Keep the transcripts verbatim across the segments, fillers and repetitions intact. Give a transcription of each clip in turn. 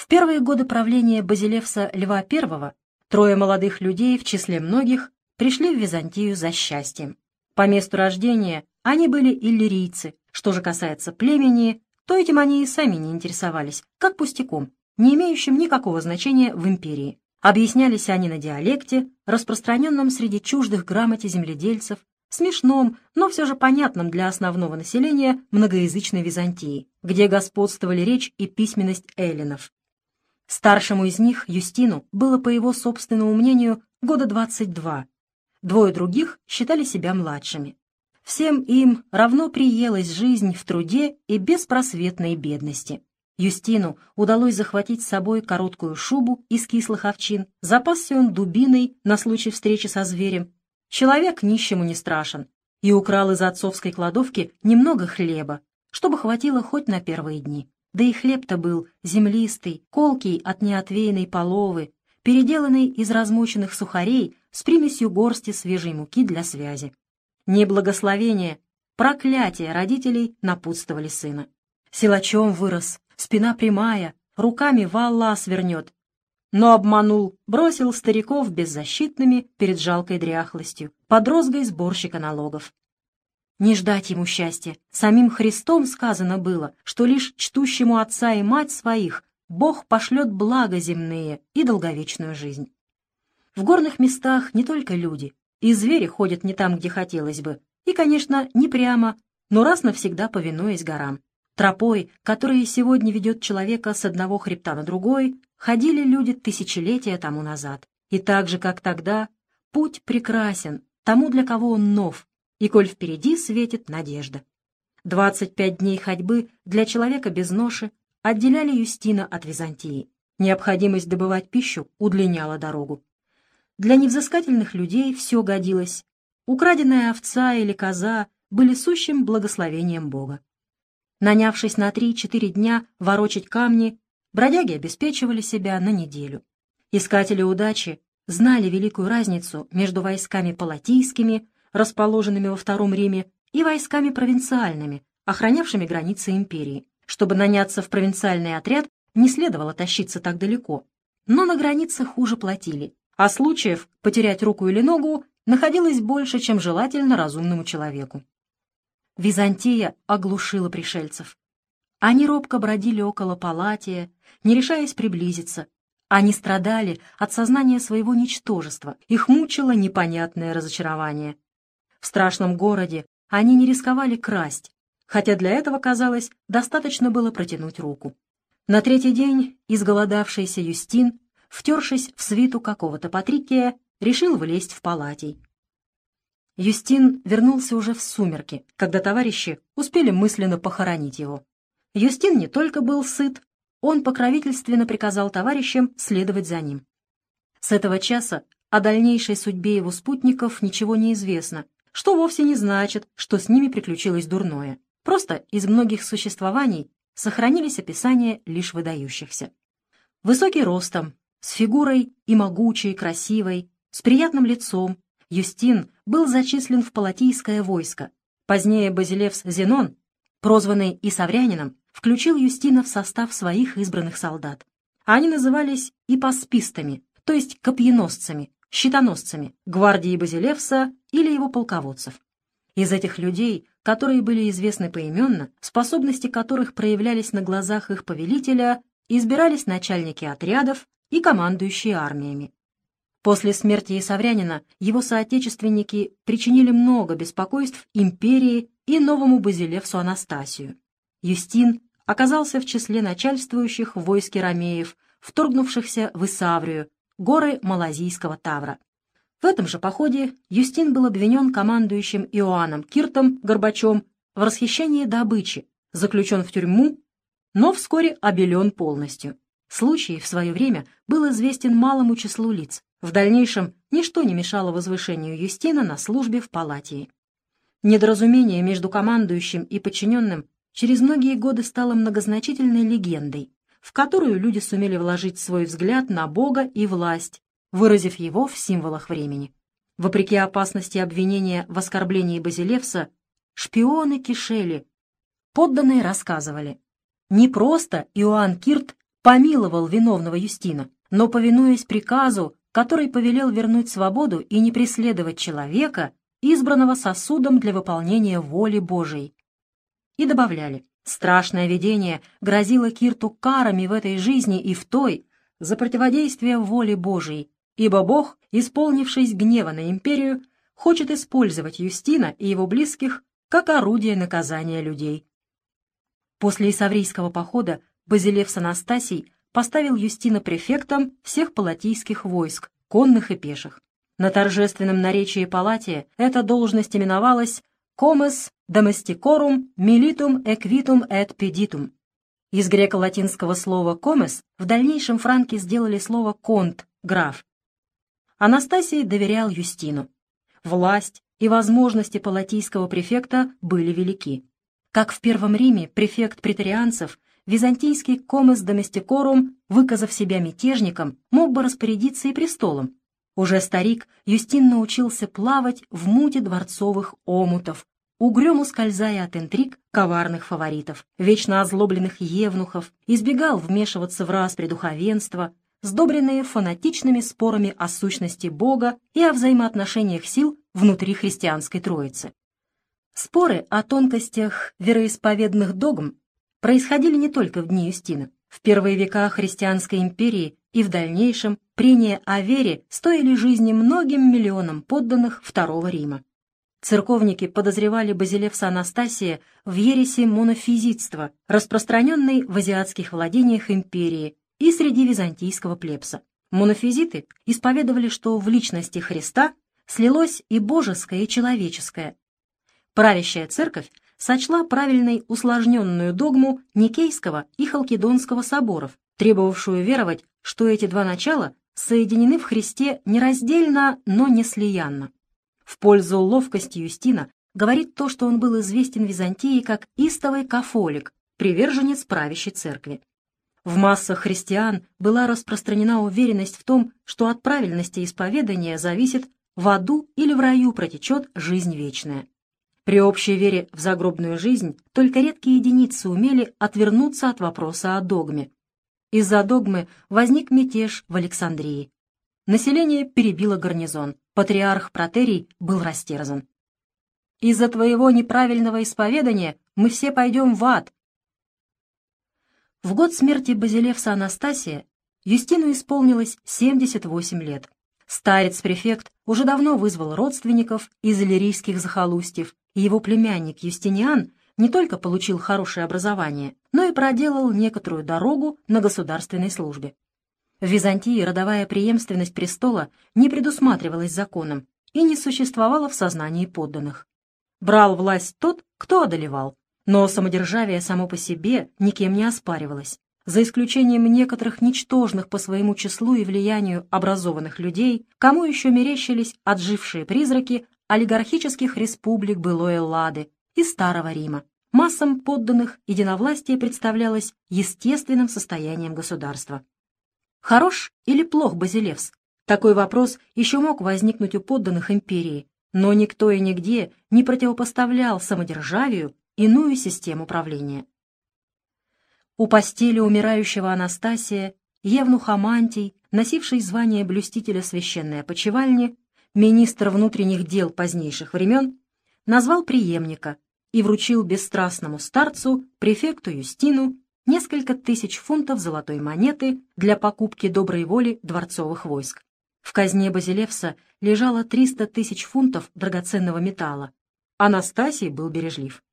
В первые годы правления Базилевса Льва I трое молодых людей в числе многих пришли в Византию за счастьем. По месту рождения они были иллирийцы. Что же касается племени, то этим они и сами не интересовались, как пустяком, не имеющим никакого значения в империи. Объяснялись они на диалекте, распространенном среди чуждых грамоте земледельцев, смешном, но все же понятном для основного населения многоязычной Византии, где господствовали речь и письменность эллинов. Старшему из них, Юстину, было, по его собственному мнению, года двадцать два. Двое других считали себя младшими. Всем им равно приелась жизнь в труде и беспросветной бедности. Юстину удалось захватить с собой короткую шубу из кислых овчин, запасся он дубиной на случай встречи со зверем. Человек нищему не страшен, и украл из отцовской кладовки немного хлеба, чтобы хватило хоть на первые дни. Да и хлеб-то был землистый, колкий от неотвеянной половы, переделанный из размоченных сухарей с примесью горсти свежей муки для связи. Неблагословение, проклятие родителей напутствовали сына. Силачом вырос, спина прямая, руками валла свернет. Но обманул, бросил стариков беззащитными перед жалкой дряхлостью, под розгой сборщика налогов. Не ждать ему счастья. Самим Христом сказано было, что лишь чтущему отца и мать своих Бог пошлет благо земные и долговечную жизнь. В горных местах не только люди, и звери ходят не там, где хотелось бы, и, конечно, не прямо, но раз навсегда повинуясь горам. Тропой, которая сегодня ведет человека с одного хребта на другой, ходили люди тысячелетия тому назад. И так же, как тогда, путь прекрасен тому, для кого он нов, и коль впереди светит надежда. Двадцать пять дней ходьбы для человека без ноши отделяли Юстина от Византии. Необходимость добывать пищу удлиняла дорогу. Для невзыскательных людей все годилось. Украденная овца или коза были сущим благословением Бога. Нанявшись на три-четыре дня ворочать камни, бродяги обеспечивали себя на неделю. Искатели удачи знали великую разницу между войсками палатийскими, расположенными во Втором Риме, и войсками провинциальными, охранявшими границы империи. Чтобы наняться в провинциальный отряд, не следовало тащиться так далеко. Но на границе хуже платили, а случаев потерять руку или ногу находилось больше, чем желательно разумному человеку. Византия оглушила пришельцев. Они робко бродили около Палатия, не решаясь приблизиться. Они страдали от сознания своего ничтожества, их мучило непонятное разочарование. В страшном городе они не рисковали красть, хотя для этого, казалось, достаточно было протянуть руку. На третий день изголодавшийся Юстин, втершись в свиту какого-то Патрикия, решил влезть в Палатий. Юстин вернулся уже в сумерки, когда товарищи успели мысленно похоронить его. Юстин не только был сыт, он покровительственно приказал товарищам следовать за ним. С этого часа о дальнейшей судьбе его спутников ничего не известно, что вовсе не значит, что с ними приключилось дурное. Просто из многих существований сохранились описания лишь выдающихся. Высокий ростом, с фигурой и могучей, красивой, с приятным лицом, Юстин был зачислен в палатийское войско. Позднее Базилевс Зенон, прозванный и Саврянином, включил Юстина в состав своих избранных солдат. Они назывались ипоспистами, то есть копьеносцами, щитоносцами, гвардии Базилевса или его полководцев. Из этих людей, которые были известны поименно, способности которых проявлялись на глазах их повелителя, избирались начальники отрядов и командующие армиями. После смерти Исаврянина его соотечественники причинили много беспокойств империи и новому Базилевсу Анастасию. Юстин оказался в числе начальствующих в войске ромеев, вторгнувшихся в Исаврию, горы Малазийского Тавра. В этом же походе Юстин был обвинен командующим Иоанном Киртом Горбачом в расхищении добычи, заключен в тюрьму, но вскоре обелен полностью. Случай в свое время был известен малому числу лиц. В дальнейшем ничто не мешало возвышению Юстина на службе в Палатии. Недоразумение между командующим и подчиненным через многие годы стало многозначительной легендой, в которую люди сумели вложить свой взгляд на Бога и власть, выразив его в символах времени. Вопреки опасности обвинения в оскорблении Базилевса, шпионы кишели. Подданные рассказывали: не просто Иоанн Кирт помиловал виновного Юстина, но, повинуясь приказу, который повелел вернуть свободу и не преследовать человека, избранного сосудом для выполнения воли Божией. И добавляли, страшное видение грозило Кирту карами в этой жизни и в той за противодействие воле Божией, ибо Бог, исполнившись гнева на империю, хочет использовать Юстина и его близких как орудие наказания людей. После Исаврийского похода Базилевс Анастасий поставил Юстина префектом всех палатийских войск, конных и пеших. На торжественном наречии Палатия эта должность именовалась «comes domesticorum militum equitum et peditum». Из греко-латинского слова «comes» в дальнейшем франки сделали слово «конт», граф. Анастасий доверял Юстину. Власть и возможности палатийского префекта были велики. Как в Первом Риме префект преторианцев, византийский «comes domesticorum», выказав себя мятежником, мог бы распорядиться и престолом. Уже старик, Юстин научился плавать в муте дворцовых омутов, угрюм ускользая от интриг коварных фаворитов, вечно озлобленных евнухов, избегал вмешиваться в распри духовенства, сдобренные фанатичными спорами о сущности Бога и о взаимоотношениях сил внутри христианской Троицы. Споры о тонкостях вероисповедных догм происходили не только в дни Юстина. В первые века христианской империи и в дальнейшем прения о вере стоили жизни многим миллионам подданных Второго Рима. Церковники подозревали Базилевса Анастасия в ереси монофизитства, распространенной в азиатских владениях империи и среди византийского плебса. Монофизиты исповедовали, что в личности Христа слилось и божеское, и человеческое. Правящая церковь сочла правильной усложненную догму Никейского и Халкидонского соборов, требовавшую веровать, что эти два начала соединены в Христе нераздельно, но не слиянно. В пользу ловкости Юстина говорит то, что он был известен в Византии как истовый кафолик, приверженец правящей церкви. В массах христиан была распространена уверенность в том, что от правильности исповедания зависит, в аду или в раю протечет жизнь вечная. При общей вере в загробную жизнь только редкие единицы умели отвернуться от вопроса о догме. Из-за догмы возник мятеж в Александрии. Население перебило гарнизон. Патриарх Протерий был растерзан. «Из-за твоего неправильного исповедания мы все пойдем в ад». В год смерти Базилевса Анастасия Юстину исполнилось семьдесят восемь лет. Старец-префект уже давно вызвал родственников из иллирийских захолустьев, и его племянник Юстиниан не только получил хорошее образование, но и проделал некоторую дорогу на государственной службе. В Византии родовая преемственность престола не предусматривалась законом и не существовала в сознании подданных. Брал власть тот, кто одолевал, но самодержавие само по себе никем не оспаривалось. За исключением некоторых ничтожных по своему числу и влиянию образованных людей, кому еще мерещились отжившие призраки олигархических республик былой Эллады и Старого Рима. Массам подданных единовластие представлялось естественным состоянием государства. Хорош или плох Базилевс? Такой вопрос еще мог возникнуть у подданных империи, но никто и нигде не противопоставлял самодержавию иную систему правления. У постели умирающего Анастасия евнух Амантий, носивший звание блюстителя священной опочивальни, министр внутренних дел позднейших времен, назвал преемника и вручил бесстрастному старцу, префекту Юстину, несколько тысяч фунтов золотой монеты для покупки доброй воли дворцовых войск. В казне Базилевса лежало триста тысяч фунтов драгоценного металла. Анастасий был бережлив.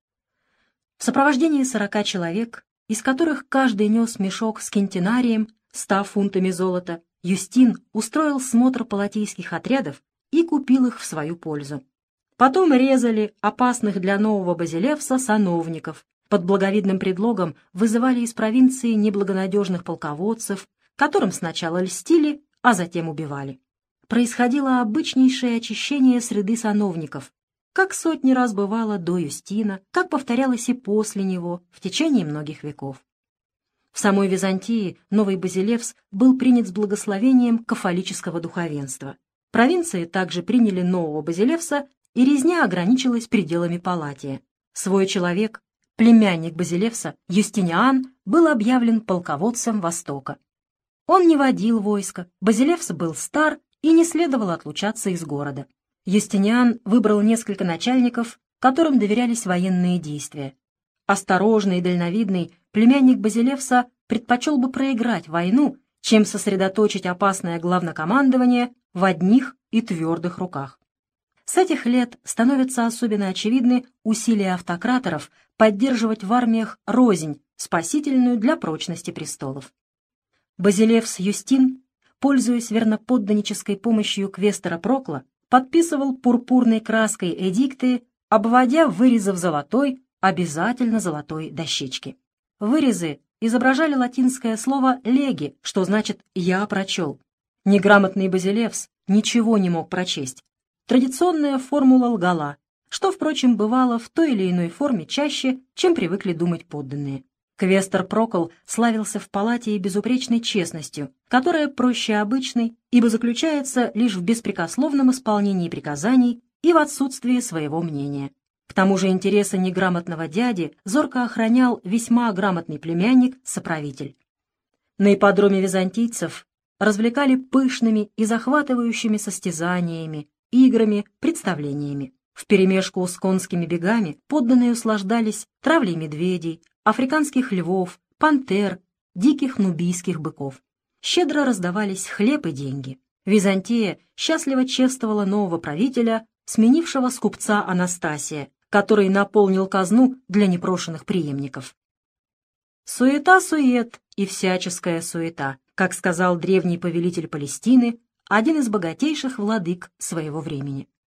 В сопровождении сорока человек, из которых каждый нес мешок с кентинарием, ста фунтами золота, Юстин устроил смотр палатийских отрядов и купил их в свою пользу. Потом резали опасных для нового Базилевса сановников, под благовидным предлогом вызывали из провинции неблагонадежных полководцев, которым сначала льстили, а затем убивали. Происходило обычнейшее очищение среды сановников, как сотни раз бывало до Юстина, как повторялось и после него в течение многих веков. В самой Византии новый Базилевс был принят с благословением кафолического духовенства. Провинции также приняли нового Базилевса, и резня ограничилась пределами Палатия. Свой человек, племянник Базилевса, Юстиниан, был объявлен полководцем Востока. Он не водил войско, Базилевс был стар и не следовало отлучаться из города. Юстиниан выбрал несколько начальников, которым доверялись военные действия. Осторожный и дальновидный племянник Базилевса предпочел бы проиграть войну, чем сосредоточить опасное главнокомандование в одних и твердых руках. С этих лет становятся особенно очевидны усилия автократоров поддерживать в армиях рознь, спасительную для прочности престолов. Базилевс Юстин, пользуясь верноподданнической помощью квестора Прокла, подписывал пурпурной краской эдикты, обводя вырезы в золотой, обязательно золотой дощечке. Вырезы изображали латинское слово «леги», что значит «я прочел». Неграмотный Базилевс ничего не мог прочесть. Традиционная формула лгала, что, впрочем, бывало в той или иной форме чаще, чем привыкли думать подданные. Квестор Прокл славился в палате и безупречной честностью, которая проще обычной, ибо заключается лишь в беспрекословном исполнении приказаний и в отсутствии своего мнения. К тому же интересы неграмотного дяди зорко охранял весьма грамотный племянник-соправитель. На ипподроме византийцев развлекали пышными и захватывающими состязаниями, играми, представлениями. Вперемешку с конскими бегами подданные услаждались травлей медведей, африканских львов, пантер, диких нубийских быков. Щедро раздавались хлеб и деньги. Византия счастливо чествовала нового правителя, сменившего скупца Анастасия, который наполнил казну для непрошенных преемников. «Суета-сует и всяческая суета», как сказал древний повелитель Палестины, один из богатейших владык своего времени.